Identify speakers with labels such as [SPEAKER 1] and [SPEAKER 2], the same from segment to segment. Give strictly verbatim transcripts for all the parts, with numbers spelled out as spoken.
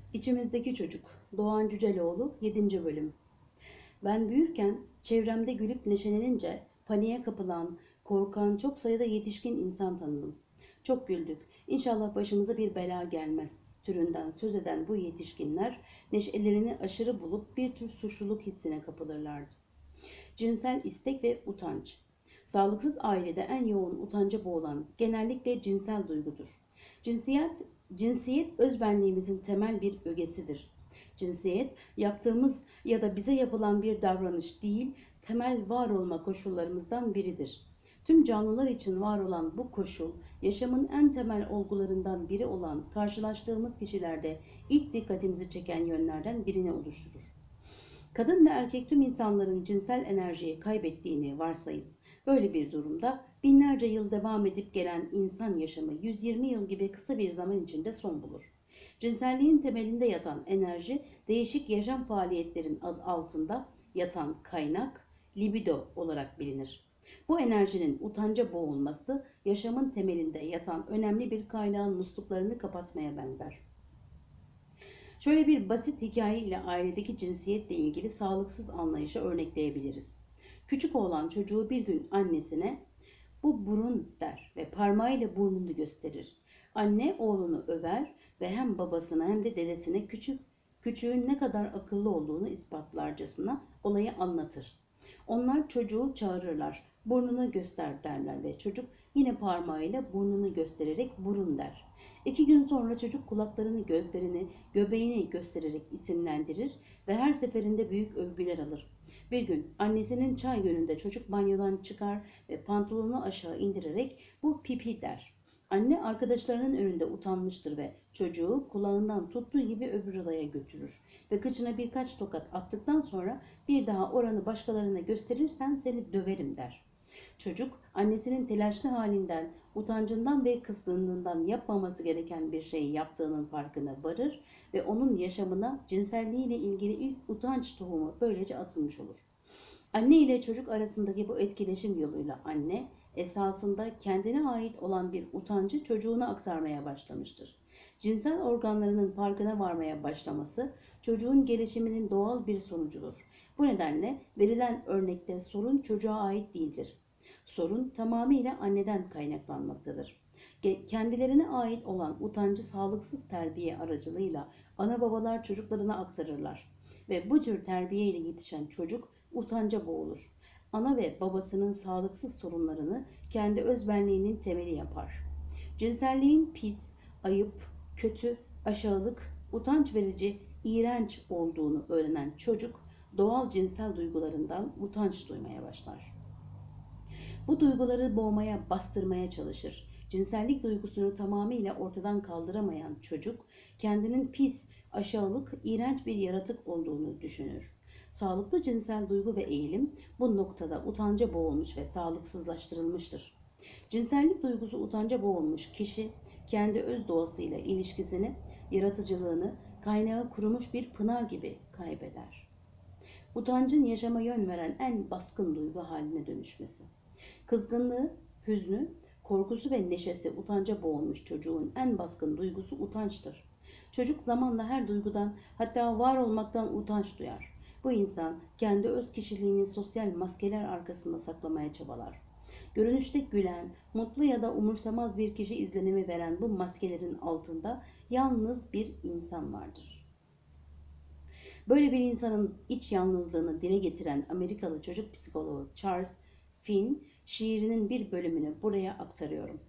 [SPEAKER 1] İçimizdeki Çocuk, Doğan Cüceloğlu, yedinci bölüm. Ben büyürken çevremde gülüp neşelenince paniğe kapılan, korkan çok sayıda yetişkin insan tanıdım. Çok güldük. İnşallah başımıza bir bela gelmez türünden söz eden bu yetişkinler neşelerini aşırı bulup bir tür suçluluk hissine kapılırlardı. Cinsel istek ve utanç. Sağlıksız ailede en yoğun utanca boğulan genellikle cinsel duygudur. Cinsiyet, cinsiyet özbenliğimizin temel bir ögesidir. Cinsiyet, yaptığımız ya da bize yapılan bir davranış değil, temel var olma koşullarımızdan biridir. Tüm canlılar için var olan bu koşul, yaşamın en temel olgularından biri olan karşılaştığımız kişilerde ilk dikkatimizi çeken yönlerden birini oluşturur. Kadın ve erkek tüm insanların cinsel enerjiyi kaybettiğini varsayın. Böyle bir durumda binlerce yıl devam edip gelen insan yaşamı yüz yirmi yıl gibi kısa bir zaman içinde son bulur. Cinselliğin temelinde yatan enerji, değişik yaşam faaliyetlerin altında yatan kaynak, libido olarak bilinir. Bu enerjinin utanca boğulması, yaşamın temelinde yatan önemli bir kaynağın musluklarını kapatmaya benzer. Şöyle bir basit hikaye ile ailedeki cinsiyetle ilgili sağlıksız anlayışı örnekleyebiliriz. Küçük oğlan çocuğu bir gün annesine "bu burun" der ve parmağıyla burnunu gösterir. Anne oğlunu över ve hem babasına hem de dedesine küçük küçüğün ne kadar akıllı olduğunu ispatlarcasına olayı anlatır. Onlar çocuğu çağırırlar. "Burnunu göster" derler ve çocuk yine parmağıyla burnunu göstererek "burun" der. İki gün sonra çocuk kulaklarını, gözlerini, göbeğini göstererek isimlendirir ve her seferinde büyük övgüler alır. Bir gün annesinin çay gününde çocuk banyodan çıkar ve pantolonunu aşağı indirerek "bu pipi" der. Anne arkadaşlarının önünde utanmıştır ve çocuğu kulağından tuttuğu gibi öbür odaya götürür ve kıçına birkaç tokat attıktan sonra "bir daha oranı başkalarına gösterirsen seni döverim" der. Çocuk annesinin telaşlı halinden, utancından ve kızgınlığından yapmaması gereken bir şeyi yaptığının farkına varır ve onun yaşamına cinselliğiyle ilgili ilk utanç tohumu böylece atılmış olur. Anne ile çocuk arasındaki bu etkileşim yoluyla anne esasında kendine ait olan bir utancı çocuğuna aktarmaya başlamıştır. Cinsel organlarının farkına varmaya başlaması çocuğun gelişiminin doğal bir sonucudur. Bu nedenle verilen örnekte sorun çocuğa ait değildir. Sorun tamamıyla anneden kaynaklanmaktadır. Kendilerine ait olan utancı sağlıksız terbiye aracılığıyla ana babalar çocuklarına aktarırlar ve bu tür terbiye ile yetişen çocuk utanca boğulur. Ana ve babasının sağlıksız sorunlarını kendi özbenliğinin temeli yapar. Cinselliğin pis, ayıp, kötü, aşağılık, utanç verici, iğrenç olduğunu öğrenen çocuk doğal cinsel duygularından utanç duymaya başlar. Bu duyguları boğmaya, bastırmaya çalışır. Cinsellik duygusunu tamamıyla ortadan kaldıramayan çocuk kendinin pis, aşağılık, iğrenç bir yaratık olduğunu düşünür. Sağlıklı cinsel duygu ve eğilim bu noktada utanca boğulmuş ve sağlıksızlaştırılmıştır. Cinsellik duygusu utanca boğulmuş kişi kendi öz doğasıyla ilişkisini, yaratıcılığını kaynağı kurumuş bir pınar gibi kaybeder. Utancın yaşama yön veren en baskın duygu haline dönüşmesi. Kızgınlığı, hüznü, korkusu ve neşesi utanca boğulmuş çocuğun en baskın duygusu utançtır. Çocuk zamanla her duygudan, hatta var olmaktan utanç duyar. Bu insan kendi öz kişiliğini sosyal maskeler arkasında saklamaya çabalar. Görünüşte gülen, mutlu ya da umursamaz bir kişi izlenimi veren bu maskelerin altında yalnız bir insan vardır. Böyle bir insanın iç yalnızlığını dile getiren Amerikalı çocuk psikoloğu Charles Finn şiirinin bir bölümünü buraya aktarıyorum.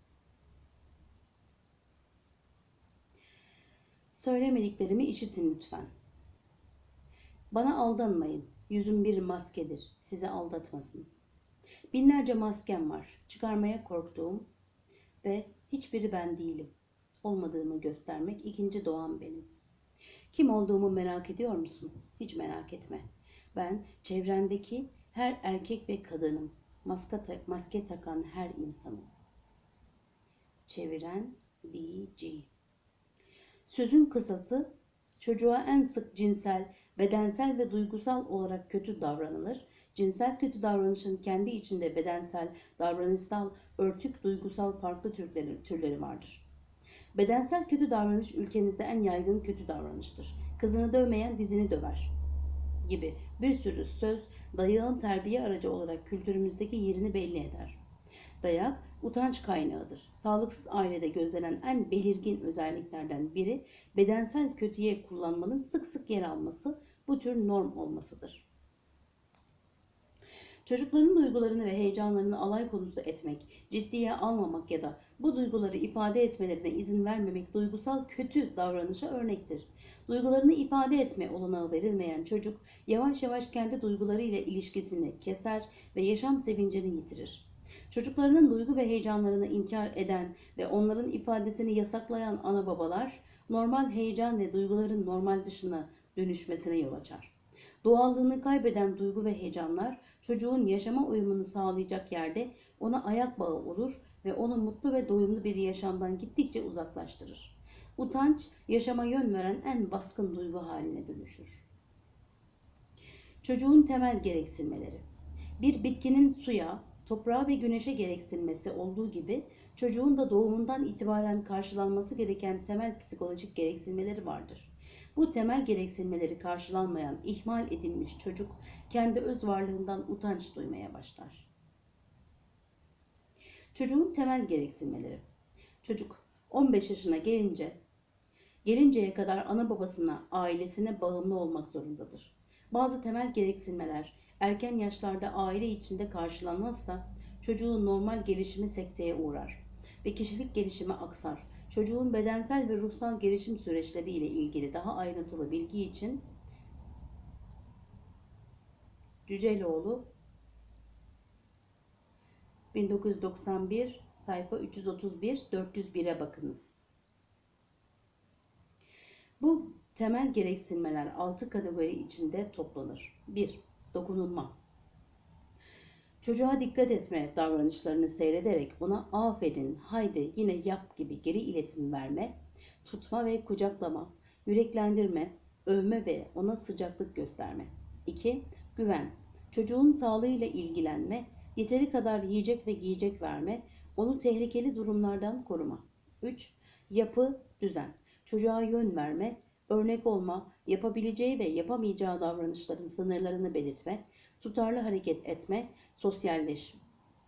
[SPEAKER 1] Söylemediklerimi işitin lütfen. Bana aldanmayın. Yüzüm bir maskedir. Sizi aldatmasın. Binlerce maskem var. Çıkarmaya korktuğum ve hiçbiri ben değilim. Olmadığımı göstermek ikinci doğam benim. Kim olduğumu merak ediyor musun? Hiç merak etme. Ben çevrendeki her erkek ve kadının, maske, maske takan her insanım. Çeviren D G. Sözün kısası, çocuğa en sık cinsel, bedensel ve duygusal olarak kötü davranılır. Cinsel kötü davranışın kendi içinde bedensel, davranışsal, örtük, duygusal farklı türleri, türleri vardır. Bedensel kötü davranış ülkemizde en yaygın kötü davranıştır. Kızını dövmeyen dizini döver gibi bir sürü söz dayağın terbiye aracı olarak kültürümüzdeki yerini belli eder. Dayak, utanç kaynağıdır. Sağlıksız ailede gözlenen en belirgin özelliklerden biri bedensel kötüye kullanmanın sık sık yer alması, bu tür norm olmasıdır. Çocukların duygularını ve heyecanlarını alay konusu etmek, ciddiye almamak ya da bu duyguları ifade etmelerine izin vermemek duygusal kötü davranışa örnektir. Duygularını ifade etme olanağı verilmeyen çocuk yavaş yavaş kendi duygularıyla ilişkisini keser ve yaşam sevincini yitirir. Çocuklarının duygu ve heyecanlarını inkar eden ve onların ifadesini yasaklayan ana babalar, normal heyecan ve duyguların normal dışına dönüşmesine yol açar. Doğallığını kaybeden duygu ve heyecanlar çocuğun yaşama uyumunu sağlayacak yerde ona ayak bağı olur ve onu mutlu ve doyumlu bir yaşamdan gittikçe uzaklaştırır. Utanç, yaşama yön veren en baskın duygu haline dönüşür. Çocuğun temel gereksinmeleri. Bir bitkinin suya, toprağa ve güneşe gereksinmesi olduğu gibi çocuğun da doğumundan itibaren karşılanması gereken temel psikolojik gereksinmeleri vardır. Bu temel gereksinmeleri karşılanmayan, ihmal edilmiş çocuk kendi öz varlığından utanç duymaya başlar. Çocuğun temel gereksinmeleri. Çocuk on beş yaşına gelince, gelinceye kadar ana babasına, ailesine bağımlı olmak zorundadır. Bazı temel gereksinmeler erken yaşlarda aile içinde karşılanmazsa çocuğun normal gelişimi sekteye uğrar ve kişilik gelişimi aksar. Çocuğun bedensel ve ruhsal gelişim süreçleri ile ilgili daha ayrıntılı bilgi için Cüceloğlu bin dokuz yüz doksan bir sayfa üç yüz otuz bir dört yüz bire bakınız. Bu temel gereksinmeler altı kategori içinde toplanır. bir. Dokunulma. Çocuğa dikkat etme davranışlarını seyrederek ona aferin, haydi yine yap gibi geri iletim verme, tutma ve kucaklama, yüreklendirme, övme ve ona sıcaklık gösterme. iki. Güven. Çocuğun sağlığıyla ilgilenme, yeteri kadar yiyecek ve giyecek verme, onu tehlikeli durumlardan koruma. üç. Yapı, düzen. Çocuğa yön verme, örnek olma, yapabileceği ve yapamayacağı davranışların sınırlarını belirtme, tutarlı hareket etme, sosyalleşme.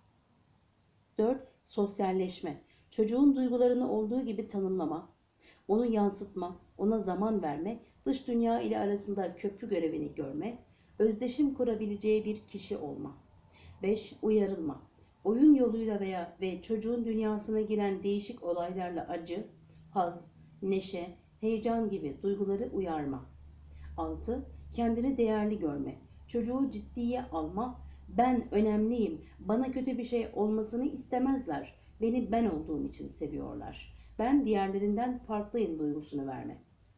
[SPEAKER 1] dört. Sosyalleşme. Çocuğun duygularını olduğu gibi tanımlama, onu yansıtma, ona zaman verme, dış dünya ile arasında köprü görevini görme, özdeşim kurabileceği bir kişi olma. beş. Uyarılma. Oyun yoluyla veya ve çocuğun dünyasına giren değişik olaylarla acı, haz, neşe, heyecan gibi duyguları uyarma. altı. Kendini değerli görme. Çocuğu ciddiye alma. Ben önemliyim. Bana kötü bir şey olmasını istemezler. Beni ben olduğum için seviyorlar. Ben diğerlerinden farklıyım duygusunu verme.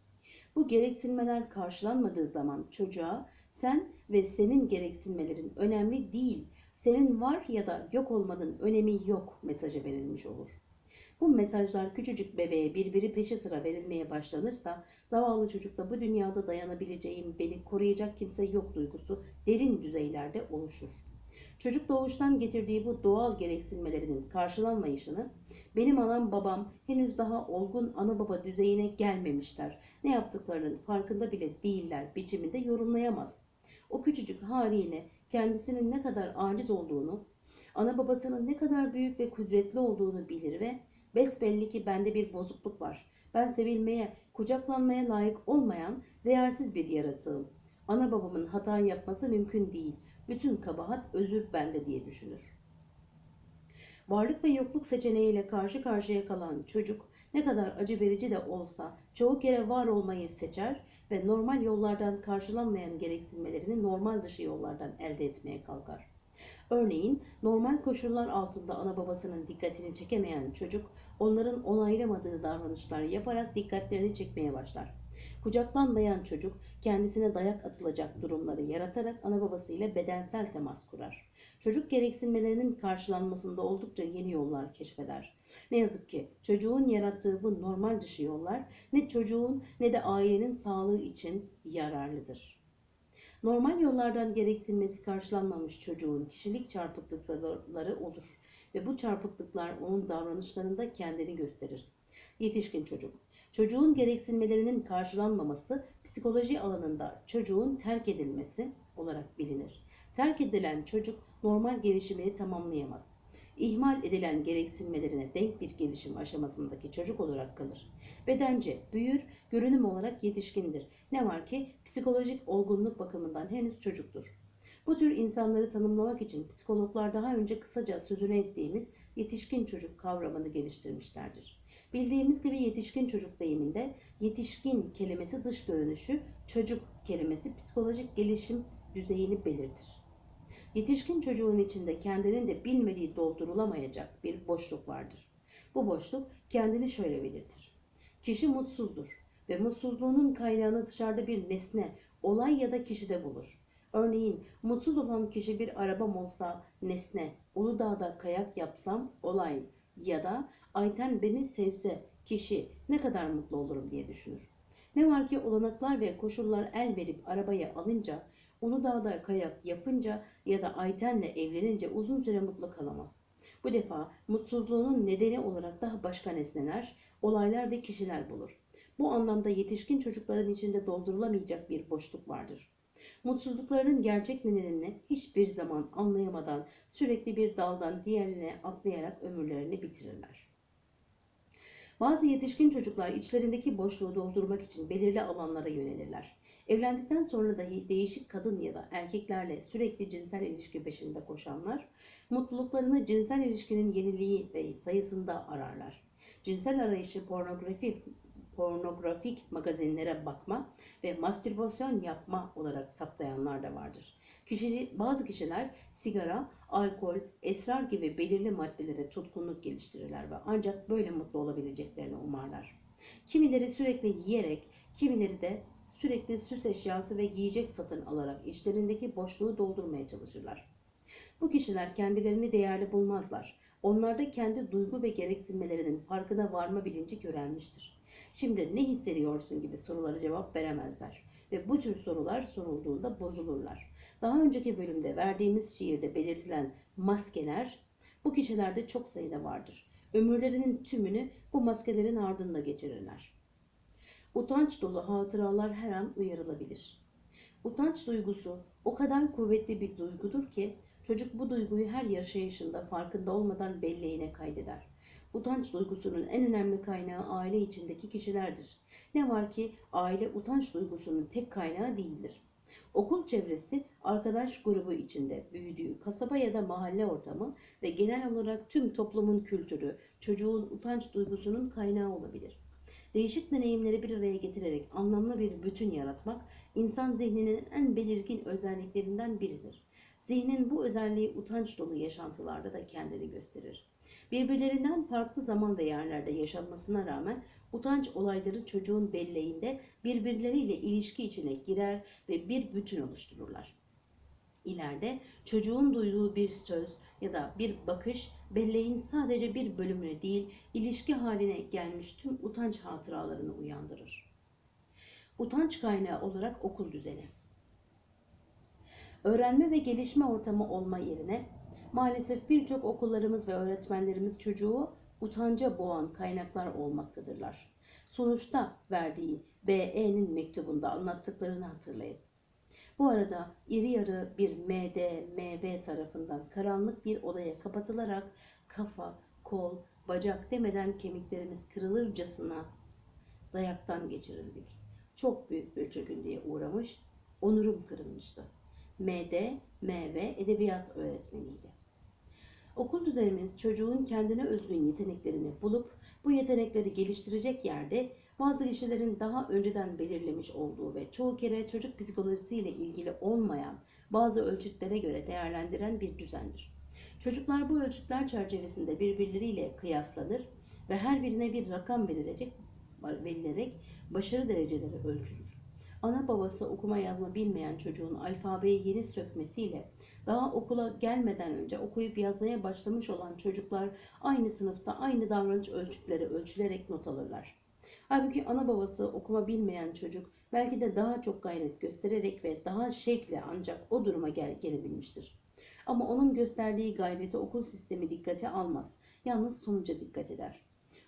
[SPEAKER 1] Bu gereksinmeler karşılanmadığı zaman çocuğa sen ve senin gereksinmelerin önemli değil, senin var ya da yok olmanın önemi yok mesajı verilmiş olur. Bu mesajlar küçücük bebeğe birbiri peşi sıra verilmeye başlanırsa zavallı çocukta bu dünyada dayanabileceğim, beni koruyacak kimse yok duygusu derin düzeylerde oluşur. Çocuk doğuştan getirdiği bu doğal gereksinmelerinin karşılanmayışını benim anam babam henüz daha olgun ana baba düzeyine gelmemişler, ne yaptıklarının farkında bile değiller biçiminde yorumlayamaz. O küçücük haliyle kendisinin ne kadar aciz olduğunu, ana babasının ne kadar büyük ve kudretli olduğunu bilir ve besbelli ki bende bir bozukluk var. Ben sevilmeye, kucaklanmaya layık olmayan değersiz bir yaratığım. Ana babamın hata yapması mümkün değil. Bütün kabahat, özür bende diye düşünür. Varlık ve yokluk seçeneğiyle karşı karşıya kalan çocuk ne kadar acı verici de olsa çoğu kere var olmayı seçer ve normal yollardan karşılanmayan gereksinmelerini normal dışı yollardan elde etmeye kalkar. Örneğin normal koşullar altında ana babasının dikkatini çekemeyen çocuk onların onaylamadığı davranışlar yaparak dikkatlerini çekmeye başlar. Kucaklanmayan çocuk kendisine dayak atılacak durumları yaratarak ana babasıyla bedensel temas kurar. Çocuk gereksinmelerinin karşılanmasında oldukça yeni yollar keşfeder. Ne yazık ki çocuğun yarattığı bu normal dışı yollar ne çocuğun ne de ailenin sağlığı için yararlıdır. Normal yollardan gereksinmesi karşılanmamış çocuğun kişilik çarpıklıkları olur ve bu çarpıklıklar onun davranışlarında kendini gösterir. Yetişkin çocuk. Çocuğun gereksinmelerinin karşılanmaması psikoloji alanında çocuğun terk edilmesi olarak bilinir. Terk edilen çocuk normal gelişimini tamamlayamaz. İhmal edilen gereksinmelerine denk bir gelişim aşamasındaki çocuk olarak kalır. Bedence büyür, görünüm olarak yetişkindir. Ne var ki psikolojik olgunluk bakımından henüz çocuktur. Bu tür insanları tanımlamak için psikologlar daha önce kısaca sözünü ettiğimiz yetişkin çocuk kavramını geliştirmişlerdir. Bildiğimiz gibi yetişkin çocuk deyiminde yetişkin kelimesi dış görünüşü, çocuk kelimesi psikolojik gelişim düzeyini belirtir. Yetişkin çocuğun içinde kendinin de bilmediği doldurulamayacak bir boşluk vardır. Bu boşluk kendini şöyle belirtir. Kişi mutsuzdur ve mutsuzluğunun kaynağını dışarıda bir nesne, olay ya da kişide bulur. Örneğin mutsuz olan kişi bir arabam olsa nesne, Uludağ'da kayak yapsam olay ya da Ayten beni sevse kişi ne kadar mutlu olurum diye düşünür. Ne var ki olanaklar ve koşullar el verip arabayı alınca, Uludağ'da kayak yapınca ya da Ayten'le evlenince uzun süre mutlu kalamaz. Bu defa mutsuzluğunun nedeni olarak daha başka nesneler, olaylar ve kişiler bulur. Bu anlamda yetişkin çocukların içinde doldurulamayacak bir boşluk vardır. Mutsuzluklarının gerçek nedenini hiçbir zaman anlayamadan sürekli bir daldan diğerine atlayarak ömürlerini bitirirler. Bazı yetişkin çocuklar içlerindeki boşluğu doldurmak için belirli alanlara yönelirler. Evlendikten sonra dahi değişik kadın ya da erkeklerle sürekli cinsel ilişki peşinde koşanlar, mutluluklarını cinsel ilişkinin yeniliği ve sayısında ararlar. Cinsel arayışı pornografi, pornografik magazinlere bakma ve mastürbasyon yapma olarak saptayanlar da vardır. Kişi, bazı kişiler sigara, alkol, esrar gibi belirli maddelere tutkunluk geliştirirler ve ancak böyle mutlu olabileceklerini umarlar. Kimileri sürekli yiyerek, kimileri de sürekli süs eşyası ve giyecek satın alarak içlerindeki boşluğu doldurmaya çalışırlar. Bu kişiler kendilerini değerli bulmazlar. Onlarda kendi duygu ve gereksinmelerinin farkına varma bilinci körelmiştir. Şimdi ne hissediyorsun gibi sorulara cevap veremezler ve bu tür sorular sorulduğunda bozulurlar. Daha önceki bölümde verdiğimiz şiirde belirtilen maskeler bu kişilerde çok sayıda vardır. Ömürlerinin tümünü bu maskelerin ardında geçirirler. Utanç dolu hatıralar her an uyarılabilir. Utanç duygusu o kadar kuvvetli bir duygudur ki çocuk bu duyguyu her yaşayışında farkında olmadan belleğine kaydeder. Utanç duygusunun en önemli kaynağı aile içindeki kişilerdir. Ne var ki aile utanç duygusunun tek kaynağı değildir. Okul çevresi, arkadaş grubu içinde büyüdüğü kasaba ya da mahalle ortamı ve genel olarak tüm toplumun kültürü çocuğun utanç duygusunun kaynağı olabilir. Değişik deneyimleri bir araya getirerek anlamlı bir bütün yaratmak, insan zihninin en belirgin özelliklerinden biridir. Zihnin bu özelliği utanç dolu yaşantılarda da kendini gösterir. Birbirlerinden farklı zaman ve yerlerde yaşanmasına rağmen utanç olayları çocuğun belleğinde birbirleriyle ilişki içine girer ve bir bütün oluştururlar. İleride çocuğun duyduğu bir söz ya da bir bakış belleğin sadece bir bölümünü değil, ilişki haline gelmiş tüm utanç hatıralarını uyandırır. Utanç kaynağı olarak okul düzeni. Öğrenme ve gelişme ortamı olma yerine maalesef birçok okullarımız ve öğretmenlerimiz çocuğu utanca boğan kaynaklar olmaktadırlar. Sonuçta verdiği B E'nin mektubunda anlattıklarını hatırlayın. Bu arada iri yarı bir M D M B tarafından karanlık bir odaya kapatılarak kafa, kol, bacak demeden kemiklerimiz kırılırcasına dayaktan geçirildik. Çok büyük bir çöküntüye uğramış, onurum kırılmıştı. M D M V edebiyat öğretmeniydi. Okul düzenimiz çocuğun kendine özgün yeteneklerini bulup bu yetenekleri geliştirecek yerde bazı kişilerin daha önceden belirlemiş olduğu ve çoğu kere çocuk psikolojisiyle ilgili olmayan bazı ölçütlere göre değerlendiren bir düzendir. Çocuklar bu ölçütler çerçevesinde birbirleriyle kıyaslanır ve her birine bir rakam verilecek, verilerek başarı dereceleri ölçülür. Ana babası okuma yazma bilmeyen çocuğun alfabeyi yeni sökmesiyle daha okula gelmeden önce okuyup yazmaya başlamış olan çocuklar aynı sınıfta aynı davranış ölçütleri ölçülerek not alırlar. Halbuki ana babası okuma bilmeyen çocuk belki de daha çok gayret göstererek ve daha şevkle ancak o duruma gel gelebilmiştir. Ama onun gösterdiği gayreti okul sistemi dikkate almaz. Yalnız sonuca dikkat eder.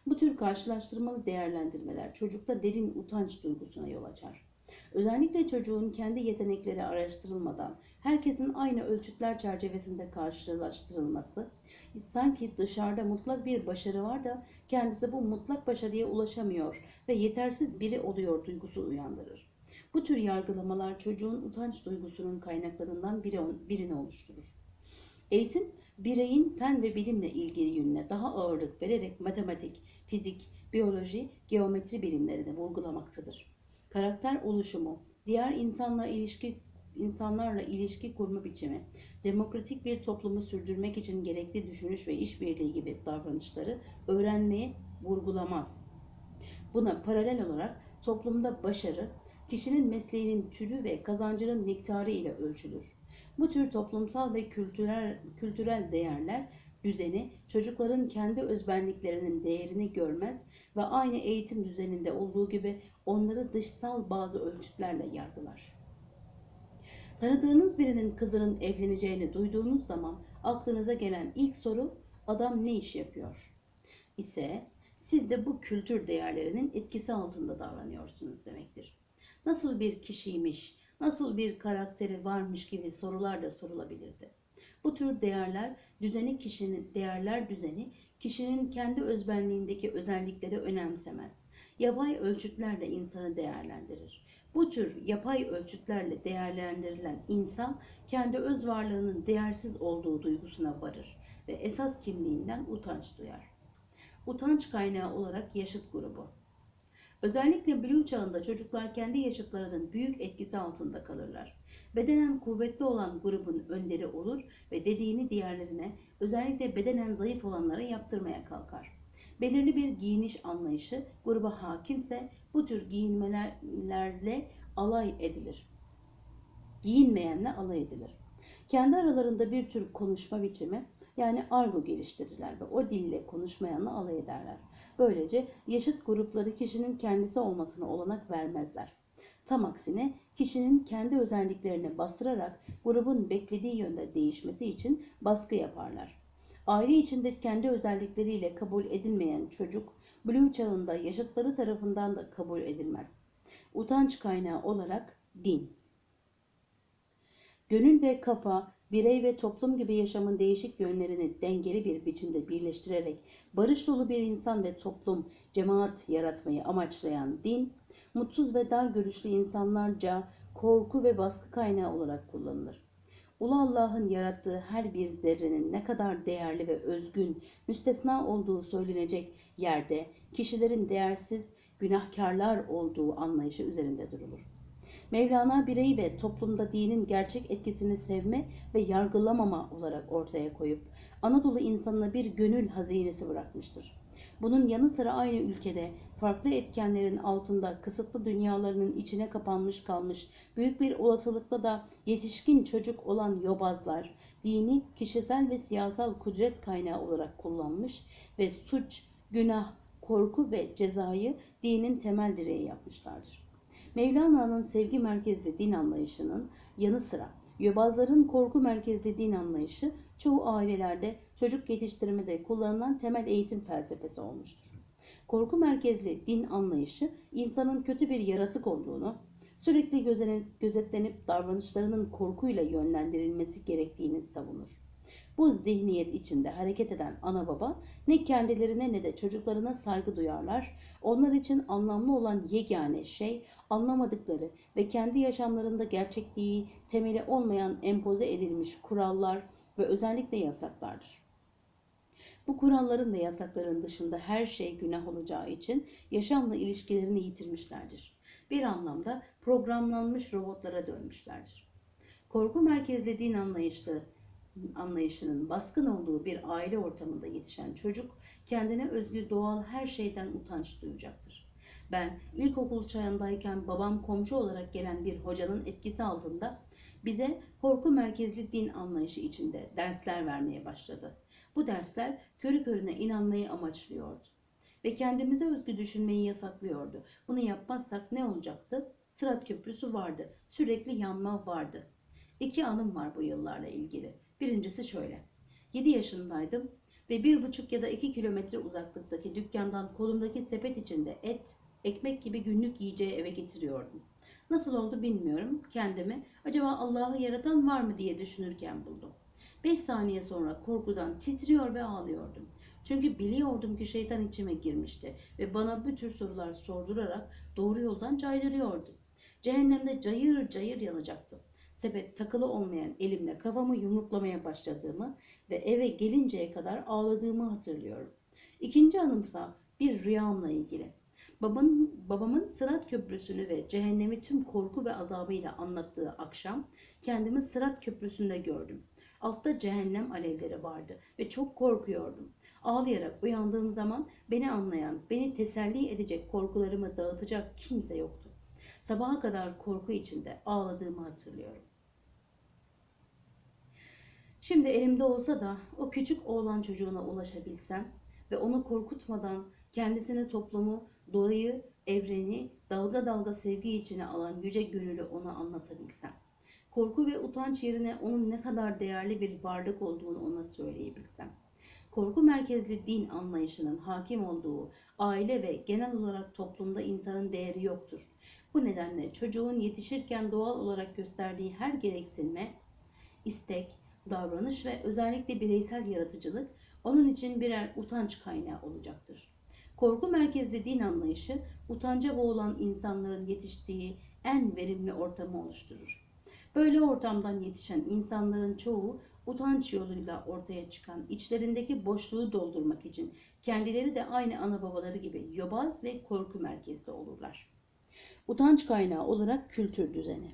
[SPEAKER 1] Bu tür karşılaştırmalı değerlendirmeler çocukta derin utanç duygusuna yol açar. Özellikle çocuğun kendi yetenekleri araştırılmadan herkesin aynı ölçütler çerçevesinde karşılaştırılması, sanki dışarıda mutlak bir başarı var da kendisi bu mutlak başarıya ulaşamıyor ve yetersiz biri oluyor duygusu uyandırır. Bu tür yargılamalar çocuğun utanç duygusunun kaynaklarından biri, birini oluşturur. Eğitim, bireyin fen ve bilimle ilgili yönüne daha ağırlık vererek matematik, fizik, biyoloji, geometri bilimlerini vurgulamaktadır. Karakter oluşumu, diğer insanla ilişki insanlarla ilişki kurma biçimi, demokratik bir toplumu sürdürmek için gerekli düşünüş ve işbirliği gibi davranışları öğrenmeye vurgulamaz. Buna paralel olarak toplumda başarı, kişinin mesleğinin türü ve kazancının miktarı ile ölçülür. Bu tür toplumsal ve kültürel, kültürel değerler düzeni çocukların kendi özbenliklerinin değerini görmez ve aynı eğitim düzeninde olduğu gibi onları dışsal bazı ölçütlerle yargılar. Tanıdığınız birinin kızının evleneceğini duyduğunuz zaman aklınıza gelen ilk soru adam ne iş yapıyor ise siz de bu kültür değerlerinin etkisi altında davranıyorsunuz demektir. Nasıl bir kişiymiş, nasıl bir karakteri varmış gibi sorular da sorulabilirdi. Bu tür değerler düzeni kişinin değerler düzeni kişinin kendi özbenliğindeki özellikleri önemsemez. Yapay ölçütlerle insanı değerlendirir. Bu tür yapay ölçütlerle değerlendirilen insan kendi öz varlığının değersiz olduğu duygusuna varır ve esas kimliğinden utanç duyar. Utanç kaynağı olarak yaşıt grubu. Özellikle Blue çağında çocuklar kendi yaşıtlarının büyük etkisi altında kalırlar. Bedenen kuvvetli olan grubun önderi olur ve dediğini diğerlerine, özellikle bedenen zayıf olanlara yaptırmaya kalkar. Belirli bir giyiniş anlayışı gruba hakimse bu tür giyinmelerle alay edilir. Giyinmeyenle alay edilir. Kendi aralarında bir tür konuşma biçimi, yani argo geliştirirler ve o dille konuşmayanla alay ederler. Böylece yaşıt grupları kişinin kendisi olmasına olanak vermezler. Tam aksine kişinin kendi özelliklerini bastırarak grubun beklediği yönde değişmesi için baskı yaparlar. Aile içinde kendi özellikleriyle kabul edilmeyen çocuk, Blue çağında yaşıtları tarafından da kabul edilmez. Utanç kaynağı olarak din. Gönül ve kafa, birey ve toplum gibi yaşamın değişik yönlerini dengeli bir biçimde birleştirerek barış dolu bir insan ve toplum, cemaat yaratmayı amaçlayan din, mutsuz ve dar görüşlü insanlarca korku ve baskı kaynağı olarak kullanılır. Ulu Allah'ın yarattığı her bir zerrenin ne kadar değerli ve özgün, müstesna olduğu söylenecek yerde kişilerin değersiz, günahkarlar olduğu anlayışı üzerinde durulur. Mevlana bireyi ve toplumda dinin gerçek etkisini sevme ve yargılamama olarak ortaya koyup Anadolu insanına bir gönül hazinesi bırakmıştır. Bunun yanı sıra aynı ülkede farklı etkenlerin altında kısıtlı dünyalarının içine kapanmış kalmış, büyük bir olasılıkla da yetişkin çocuk olan yobazlar dini kişisel ve siyasal kudret kaynağı olarak kullanmış ve suç, günah, korku ve cezayı dinin temel direği yapmışlardır. Mevlana'nın sevgi merkezli din anlayışının yanı sıra yobazların korku merkezli din anlayışı çoğu ailelerde çocuk yetiştirmede kullanılan temel eğitim felsefesi olmuştur. Korku merkezli din anlayışı insanın kötü bir yaratık olduğunu, sürekli gözetlenip davranışlarının korkuyla yönlendirilmesi gerektiğini savunur. Bu zihniyet içinde hareket eden ana baba ne kendilerine ne de çocuklarına saygı duyarlar. Onlar için anlamlı olan yegane şey anlamadıkları ve kendi yaşamlarında gerçekliği temeli olmayan empoze edilmiş kurallar ve özellikle yasaklardır. Bu kuralların ve yasakların dışında her şey günah olacağı için yaşamla ilişkilerini yitirmişlerdir. Bir anlamda programlanmış robotlara dönmüşlerdir. Korku merkezli din anlayışlı anlayışının baskın olduğu bir aile ortamında yetişen çocuk kendine özgü doğal her şeyden utanç duyacaktır. Ben ilkokul çağındayken babam komşu olarak gelen bir hocanın etkisi altında bize korku merkezli din anlayışı içinde dersler vermeye başladı. Bu dersler körü körüne inanmayı amaçlıyordu ve kendimize özgü düşünmeyi yasaklıyordu. Bunu yapmazsak ne olacaktı? Sırat köprüsü vardı, sürekli yanma vardı. İki anım var bu yıllarla ilgili. Birincisi şöyle. yedi yaşındaydım. ve bir buçuk ya da iki kilometre uzaklıktaki dükkandan kolumdaki sepet içinde et, ekmek gibi günlük yiyeceği eve getiriyordum. Nasıl oldu bilmiyorum. Kendimi acaba Allah'ı yaratan var mı diye düşünürken buldum. Beş saniye sonra korkudan titriyor ve ağlıyordum. Çünkü biliyordum ki şeytan içime girmişti ve bana bu tür sorular sordurarak doğru yoldan caydırıyordu. Cehennemde cayır cayır yanacaktım. Sepet takılı olmayan elimle kafamı yumruklamaya başladığımı ve eve gelinceye kadar ağladığımı hatırlıyorum. İkinci anımsa bir rüyamla ilgili. Babamın, babamın Sırat Köprüsü'nü ve cehennemi tüm korku ve azabıyla anlattığı akşam kendimi Sırat Köprüsü'nde gördüm. Altta cehennem alevleri vardı ve çok korkuyordum. Ağlayarak uyandığım zaman beni anlayan, beni teselli edecek, korkularımı dağıtacak kimse yoktu. Sabaha kadar korku içinde ağladığımı hatırlıyorum. Şimdi elimde olsa da o küçük oğlan çocuğuna ulaşabilsem ve onu korkutmadan kendisini, toplumu, doğayı, evreni dalga dalga sevgi içine alan yüce gönülü ona anlatabilsem. Korku ve utanç yerine onun ne kadar değerli bir varlık olduğunu ona söyleyebilsem. Korku merkezli din anlayışının hakim olduğu aile ve genel olarak toplumda insanın değeri yoktur. Bu nedenle çocuğun yetişirken doğal olarak gösterdiği her gereksinme, istek, davranış ve özellikle bireysel yaratıcılık onun için birer utanç kaynağı olacaktır. Korku merkezli din anlayışı utanca boğulan insanların yetiştiği en verimli ortamı oluşturur. Böyle ortamdan yetişen insanların çoğu utanç yoluyla ortaya çıkan içlerindeki boşluğu doldurmak için kendileri de aynı ana babaları gibi yobaz ve korku merkezli olurlar. Utanç kaynağı olarak kültür düzeni.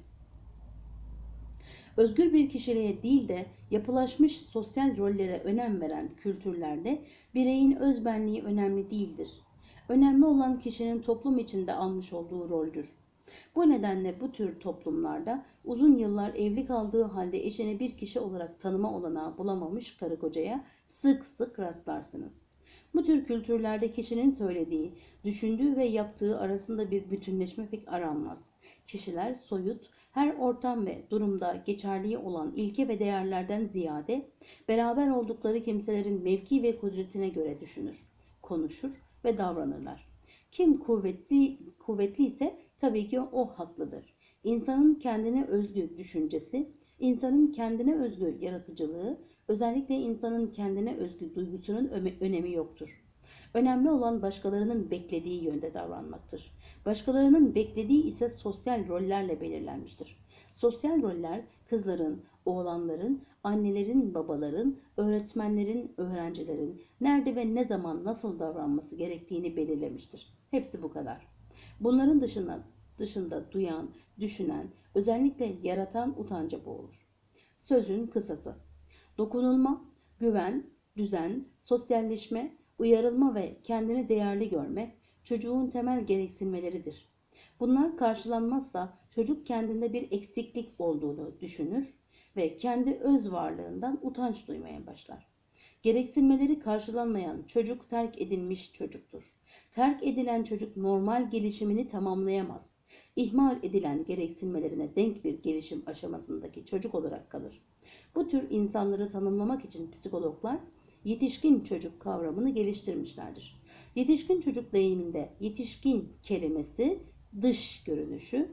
[SPEAKER 1] Özgür bir kişiliğe değil de yapılaşmış sosyal rollere önem veren kültürlerde bireyin özbenliği önemli değildir. Önemli olan kişinin toplum içinde almış olduğu roldür. Bu nedenle bu tür toplumlarda uzun yıllar evli kaldığı halde eşini bir kişi olarak tanıma olanağı bulamamış karı kocaya sık sık rastlarsınız. Bu tür kültürlerde kişinin söylediği, düşündüğü ve yaptığı arasında bir bütünleşme pek aranmaz. Kişiler soyut, her ortam ve durumda geçerli olan ilke ve değerlerden ziyade beraber oldukları kimselerin mevki ve kudretine göre düşünür, konuşur ve davranırlar. Kim kuvvetli, kuvvetli ise tabii ki o haklıdır. İnsanın kendine özgü düşüncesi, insanın kendine özgü yaratıcılığı, özellikle insanın kendine özgü duygusunun önemi yoktur. Önemli olan başkalarının beklediği yönde davranmaktır. Başkalarının beklediği ise sosyal rollerle belirlenmiştir. Sosyal roller kızların, oğlanların, annelerin, babaların, öğretmenlerin, öğrencilerin nerede ve ne zaman nasıl davranması gerektiğini belirlemiştir. Hepsi bu kadar. Bunların dışında, dışında duyan, düşünen, özellikle yaratan utanca boğulur. Sözün kısası. Dokunulma, güven, düzen, sosyalleşme, uyarılma ve kendini değerli görme çocuğun temel gereksinmeleridir. Bunlar karşılanmazsa çocuk kendinde bir eksiklik olduğunu düşünür ve kendi öz varlığından utanç duymaya başlar. Gereksinmeleri karşılanmayan çocuk terk edilmiş çocuktur. Terk edilen çocuk normal gelişimini tamamlayamaz. İhmal edilen gereksinmelerine denk bir gelişim aşamasındaki çocuk olarak kalır. Bu tür insanları tanımlamak için psikologlar yetişkin çocuk kavramını geliştirmişlerdir. Yetişkin çocuk deyiminde yetişkin kelimesi dış görünüşü,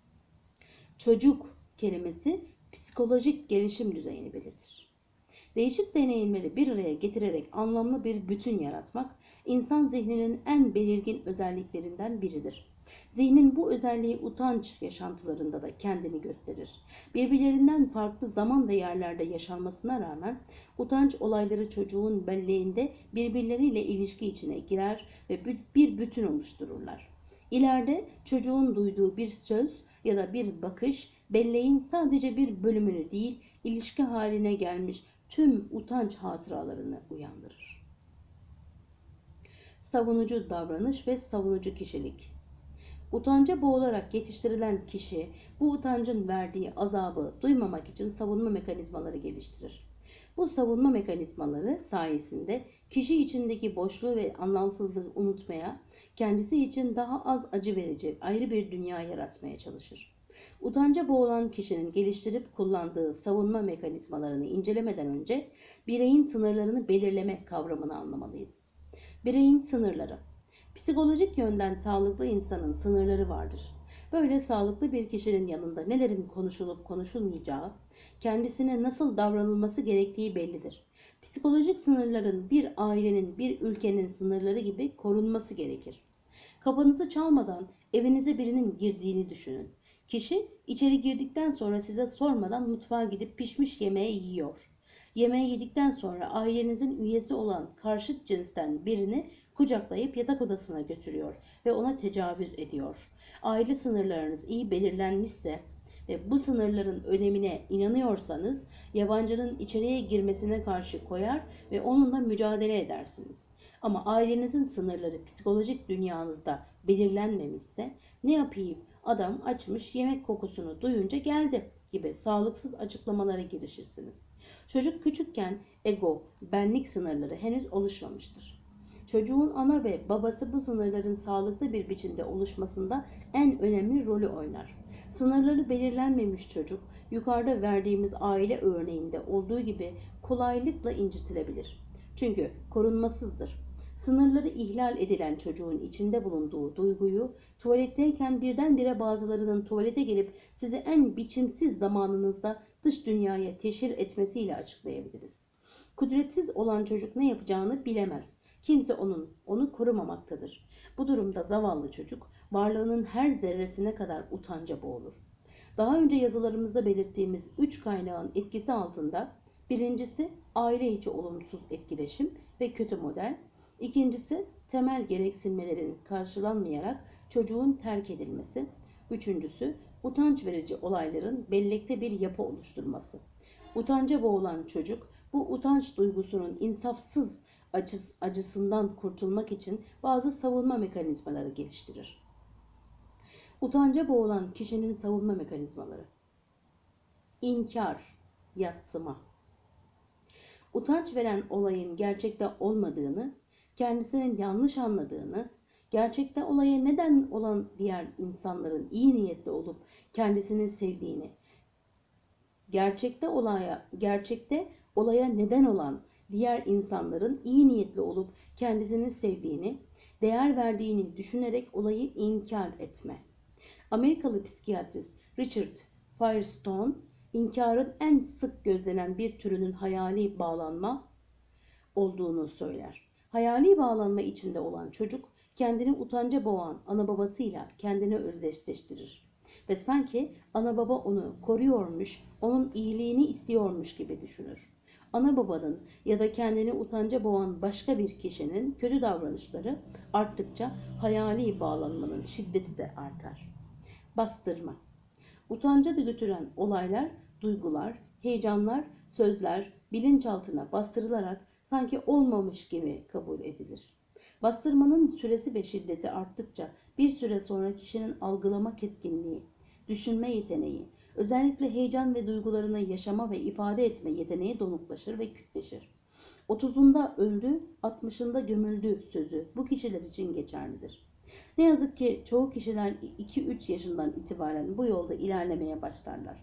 [SPEAKER 1] çocuk kelimesi psikolojik gelişim düzeyini belirtir. Değişik deneyimleri bir araya getirerek anlamlı bir bütün yaratmak, insan zihninin en belirgin özelliklerinden biridir. Zihnin bu özelliği utanç yaşantılarında da kendini gösterir. Birbirlerinden farklı zaman ve yerlerde yaşanmasına rağmen utanç olayları çocuğun belleğinde birbirleriyle ilişki içine girer ve bir bütün oluştururlar. İleride çocuğun duyduğu bir söz ya da bir bakış belleğin sadece bir bölümünü değil, ilişki haline gelmiş tüm utanç hatıralarını uyandırır. Savunucu davranış ve savunucu kişilik. Utanca boğularak yetiştirilen kişi bu utancın verdiği azabı duymamak için savunma mekanizmaları geliştirir. Bu savunma mekanizmaları sayesinde kişi içindeki boşluğu ve anlamsızlığı unutmaya, kendisi için daha az acı verici ayrı bir dünya yaratmaya çalışır. Utanca boğulan kişinin geliştirip kullandığı savunma mekanizmalarını incelemeden önce bireyin sınırlarını belirleme kavramını anlamalıyız. Bireyin sınırları. Psikolojik yönden sağlıklı insanın sınırları vardır. Böyle sağlıklı bir kişinin yanında nelerin konuşulup konuşulmayacağı, kendisine nasıl davranılması gerektiği bellidir. Psikolojik sınırların bir ailenin, bir ülkenin sınırları gibi korunması gerekir. Kapınızı çalmadan evinize birinin girdiğini düşünün. Kişi içeri girdikten sonra size sormadan mutfağa gidip pişmiş yemeği yiyor. Yemeği yedikten sonra ailenizin üyesi olan karşıt cinsten birini kucaklayıp yatak odasına götürüyor ve ona tecavüz ediyor. Aile sınırlarınız iyi belirlenmişse ve bu sınırların önemine inanıyorsanız yabancının içeriye girmesine karşı koyar ve onunla mücadele edersiniz. Ama ailenizin sınırları psikolojik dünyanızda belirlenmemişse ne yapayım? Adam açmış yemek kokusunu duyunca geldi gibi sağlıksız açıklamalara girişirsiniz. Çocuk küçükken ego, benlik sınırları henüz oluşmamıştır. Çocuğun ana ve babası bu sınırların sağlıklı bir biçimde oluşmasında en önemli rolü oynar. Sınırları belirlenmemiş çocuk, yukarıda verdiğimiz aile örneğinde olduğu gibi kolaylıkla incitilebilir. Çünkü korunmasızdır. Sınırları ihlal edilen çocuğun içinde bulunduğu duyguyu tuvaletteyken birdenbire bazılarının tuvalete gelip sizi en biçimsiz zamanınızda dış dünyaya teşhir etmesiyle açıklayabiliriz. Kudretsiz olan çocuk ne yapacağını bilemez. Kimse onun, onu korumamaktadır. Bu durumda zavallı çocuk varlığının her zerresine kadar utanca boğulur. Daha önce yazılarımızda belirttiğimiz üç kaynağın etkisi altında birincisi aile içi olumsuz etkileşim ve kötü model, İkincisi temel gereksinmelerin karşılanmayarak çocuğun terk edilmesi, üçüncüsü utanç verici olayların bellekte bir yapı oluşturması. Utanca boğulan çocuk bu utanç duygusunun insafsız acısından kurtulmak için bazı savunma mekanizmaları geliştirir. Utanca boğulan kişinin savunma mekanizmaları: İnkar, yadsıma. Utanç veren olayın gerçekte olmadığını, kendisinin yanlış anladığını, gerçekte olaya neden olan diğer insanların iyi niyetli olup kendisini sevdiğini, gerçekte olaya, gerçekte olaya neden olan diğer insanların iyi niyetli olup kendisini sevdiğini, değer verdiğini düşünerek olayı inkar etme. Amerikalı psikiyatrist Richard Firestone, inkarın en sık gözlenen bir türünün hayali bağlanma olduğunu söyler. Hayali bağlanma içinde olan çocuk kendini utanca boğan ana babasıyla kendini özdeşleştirir ve sanki ana baba onu koruyormuş, onun iyiliğini istiyormuş gibi düşünür. Ana babanın ya da kendini utanca boğan başka bir kişinin kötü davranışları arttıkça hayali bağlanmanın şiddeti de artar. Bastırma. Utanca da götüren olaylar, duygular, heyecanlar, sözler bilinçaltına bastırılarak sanki olmamış gibi kabul edilir. Bastırmanın süresi ve şiddeti arttıkça bir süre sonra kişinin algılama keskinliği, düşünme yeteneği, özellikle heyecan ve duygularını yaşama ve ifade etme yeteneği donuklaşır ve kütleşir. otuzunda öldü, altmışında gömüldü sözü bu kişiler için geçerlidir. Ne yazık ki çoğu kişiler iki üç yaşından itibaren bu yolda ilerlemeye başlarlar.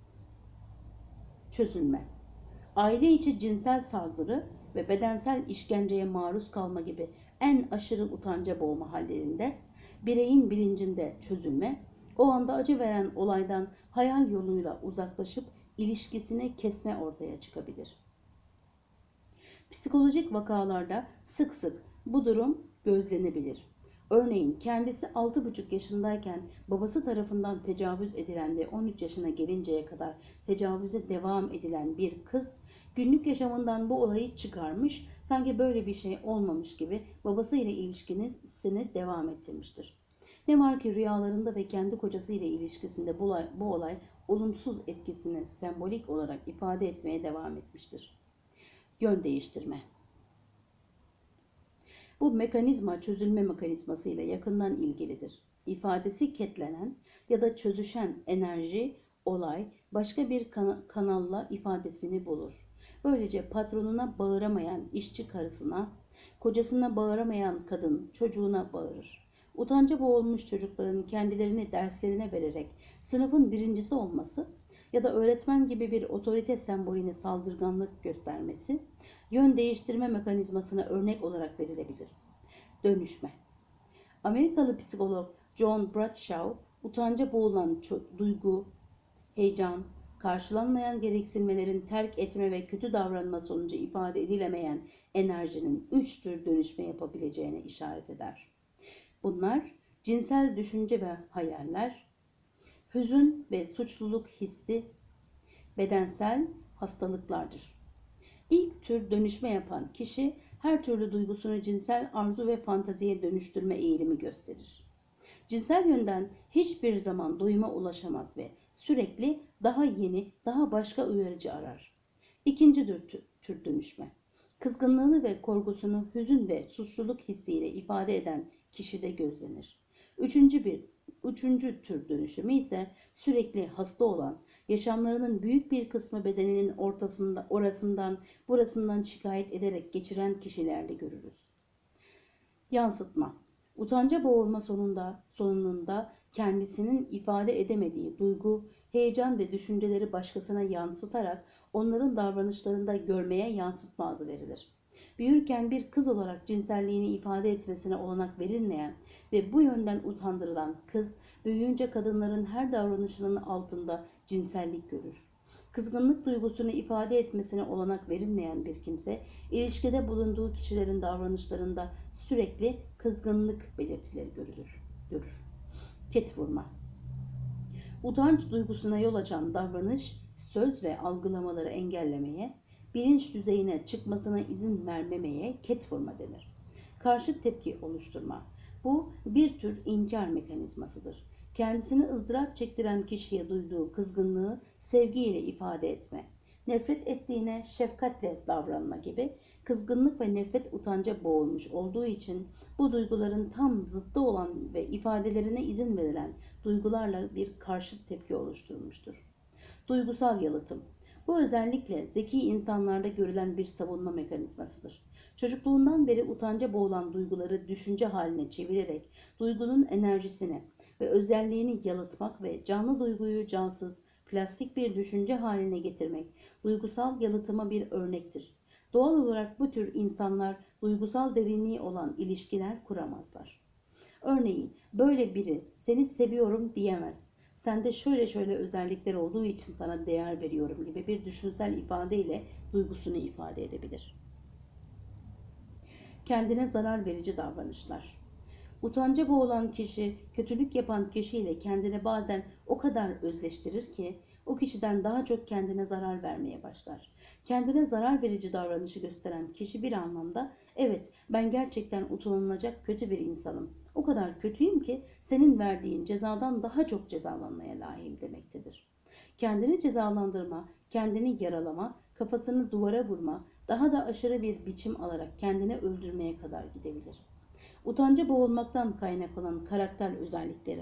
[SPEAKER 1] Çözülme. Aile içi cinsel saldırı ve bedensel işkenceye maruz kalma gibi en aşırı utanca boğma hallerinde bireyin bilincinde çözülme, o anda acı veren olaydan hayal yoluyla uzaklaşıp ilişkisini kesme ortaya çıkabilir. Psikolojik vakalarda sık sık bu durum gözlenebilir. Örneğin kendisi altı buçuk yaşındayken babası tarafından tecavüz edilen ve on üç yaşına gelinceye kadar tecavüze devam edilen bir kız günlük yaşamından bu olayı çıkarmış, sanki böyle bir şey olmamış gibi babasıyla ilişkisini devam ettirmiştir. Ne var ki rüyalarında ve kendi kocasıyla ilişkisinde bu olay, bu olay olumsuz etkisini sembolik olarak ifade etmeye devam etmiştir. Yön değiştirme. Bu mekanizma çözülme mekanizmasıyla yakından ilgilidir. İfadesi ketlenen ya da çözüşen enerji, olay başka bir kanalla ifadesini bulur. Böylece patronuna bağıramayan işçi karısına, kocasına bağıramayan kadın çocuğuna bağırır. Utanca boğulmuş çocukların kendilerini derslerine vererek sınıfın birincisi olması ya da öğretmen gibi bir otorite sembolüne saldırganlık göstermesi, yön değiştirme mekanizmasına örnek olarak verilebilir. Dönüşme. Amerikalı psikolog John Bradshaw, utanca boğulan duygu, heyecan, karşılanmayan gereksinmelerin terk etme ve kötü davranma sonucu ifade edilemeyen enerjinin üç tür dönüşme yapabileceğine işaret eder. Bunlar cinsel düşünce ve hayaller, hüzün ve suçluluk hissi, bedensel hastalıklardır. İlk tür dönüşme yapan kişi her türlü duygusunu cinsel arzu ve fanteziye dönüştürme eğilimi gösterir. Cinsel yönden hiçbir zaman doyuma ulaşamaz ve sürekli daha yeni, daha başka uyarıcı arar. İkinci tür, tür dönüşme. Kızgınlığını ve korkusunu hüzün ve suçluluk hissiyle ifade eden kişide gözlenir. Üçüncü bir Üçüncü tür dönüşümü ise sürekli hasta olan, yaşamlarının büyük bir kısmı bedeninin ortasında, orasından, burasından şikayet ederek geçiren kişilerde görürüz. Yansıtma. Utanca boğulma sonunda, sonunda kendisinin ifade edemediği duygu, heyecan ve düşünceleri başkasına yansıtarak onların davranışlarında görmeye yansıtma adı verilir. Büyürken bir kız olarak cinselliğini ifade etmesine olanak verilmeyen ve bu yönden utandırılan kız, büyüyünce kadınların her davranışının altında cinsellik görür. Kızgınlık duygusunu ifade etmesine olanak verilmeyen bir kimse, ilişkide bulunduğu kişilerin davranışlarında sürekli kızgınlık belirtileri görülür. görür. Ket vurma. Utanç duygusuna yol açan davranış, söz ve algılamaları engellemeye, bilinç düzeyine çıkmasına izin vermemeye ket vurma denir. Karşıt tepki oluşturma. Bu bir tür inkar mekanizmasıdır. Kendisini ızdırap çektiren kişiye duyduğu kızgınlığı sevgiyle ifade etme, nefret ettiğine şefkatle davranma gibi kızgınlık ve nefret utanca boğulmuş olduğu için bu duyguların tam zıttı olan ve ifadelerine izin verilen duygularla bir karşıt tepki oluşturulmuştur. Duygusal yalıtım. Bu özellikle zeki insanlarda görülen bir savunma mekanizmasıdır. Çocukluğundan beri utanca boğulan duyguları düşünce haline çevirerek duygunun enerjisini ve özelliğini yalıtmak ve canlı duyguyu cansız, plastik bir düşünce haline getirmek duygusal yalıtıma bir örnektir. Doğal olarak bu tür insanlar duygusal derinliği olan ilişkiler kuramazlar. Örneğin böyle biri seni seviyorum diyemez. Sende şöyle şöyle özellikler olduğu için sana değer veriyorum gibi bir düşünsel ifadeyle duygusunu ifade edebilir. Kendine zarar verici davranışlar. Utanca boğulan kişi, kötülük yapan kişiyle kendini bazen o kadar özleştirir ki o kişiden daha çok kendine zarar vermeye başlar. Kendine zarar verici davranışı gösteren kişi bir anlamda evet ben gerçekten utanılacak kötü bir insanım. O kadar kötüyüm ki senin verdiğin cezadan daha çok cezalanmaya layığım demektedir. Kendini cezalandırma, kendini yaralama, kafasını duvara vurma, daha da aşırı bir biçim alarak kendini öldürmeye kadar gidebilir. Utanca boğulmaktan kaynaklanan karakter özellikleri.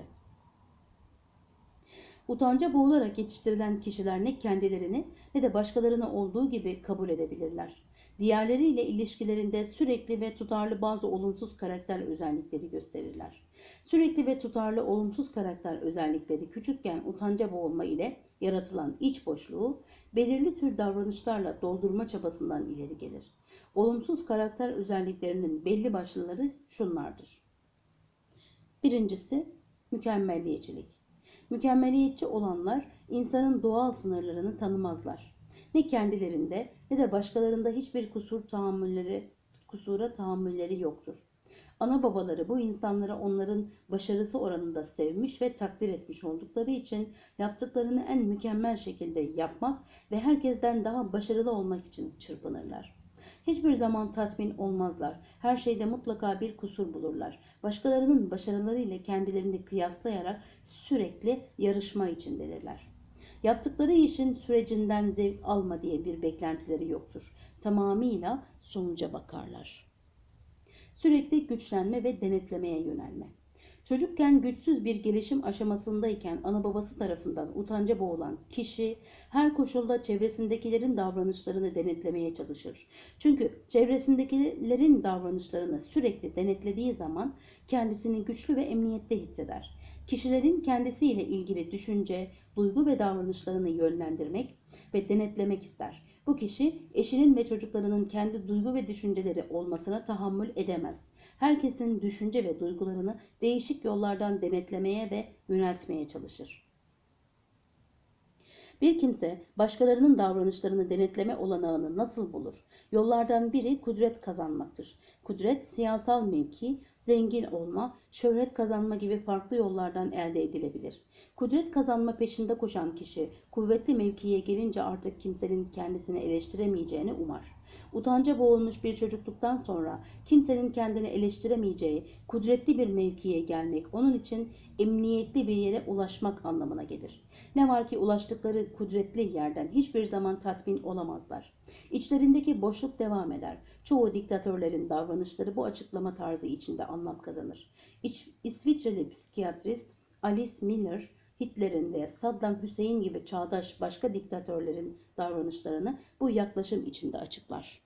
[SPEAKER 1] Utanca boğularak yetiştirilen kişiler ne kendilerini ne de başkalarını olduğu gibi kabul edebilirler. Diğerleriyle ilişkilerinde sürekli ve tutarlı bazı olumsuz karakter özellikleri gösterirler. Sürekli ve tutarlı olumsuz karakter özellikleri küçükken utanca boğulma ile yaratılan iç boşluğu belirli tür davranışlarla doldurma çabasından ileri gelir. Olumsuz karakter özelliklerinin belli başlıları şunlardır. Birincisi, mükemmelliyetçilik. Mükemmeliyetçi olanlar insanın doğal sınırlarını tanımazlar. Ne kendilerinde ne de başkalarında hiçbir kusur tahammülleri, kusura tahammülleri yoktur. Ana babaları bu insanları onların başarısı oranında sevmiş ve takdir etmiş oldukları için yaptıklarını en mükemmel şekilde yapmak ve herkesten daha başarılı olmak için çırpınırlar. Hiçbir zaman tatmin olmazlar. Her şeyde mutlaka bir kusur bulurlar. Başkalarının başarılarıyla kendilerini kıyaslayarak sürekli yarışma içindedirler. Yaptıkları işin sürecinden zevk alma diye bir beklentileri yoktur. Tamamıyla sonuca bakarlar. Sürekli güçlenme ve denetlemeye yönelme. Çocukken güçsüz bir gelişim aşamasındayken ana babası tarafından utanca boğulan kişi her koşulda çevresindekilerin davranışlarını denetlemeye çalışır. Çünkü çevresindekilerin davranışlarını sürekli denetlediği zaman kendisini güçlü ve emniyette hisseder. Kişilerin kendisiyle ilgili düşünce, duygu ve davranışlarını yönlendirmek ve denetlemek ister. Bu kişi eşinin ve çocuklarının kendi duygu ve düşünceleri olmasına tahammül edemez. Herkesin düşünce ve duygularını değişik yollardan denetlemeye ve yöneltmeye çalışır. Bir kimse başkalarının davranışlarını denetleme olanağını nasıl bulur? Yollardan biri kudret kazanmaktır. Kudret, siyasal mevki, zengin olma, şöhret kazanma gibi farklı yollardan elde edilebilir. Kudret kazanma peşinde koşan kişi, kuvvetli mevkiye gelince artık kimsenin kendisini eleştiremeyeceğini umar. Utanca boğulmuş bir çocukluktan sonra kimsenin kendini eleştiremeyeceği kudretli bir mevkiye gelmek onun için emniyetli bir yere ulaşmak anlamına gelir. Ne var ki ulaştıkları kudretli yerden hiçbir zaman tatmin olamazlar. İçlerindeki boşluk devam eder. Çoğu diktatörlerin davranışları bu açıklama tarzı içinde anlam kazanır. İç, İsviçreli psikiyatrist Alice Miller, Hitler'in ve Saddam Hüseyin gibi çağdaş başka diktatörlerin davranışlarını bu yaklaşım içinde açıklar.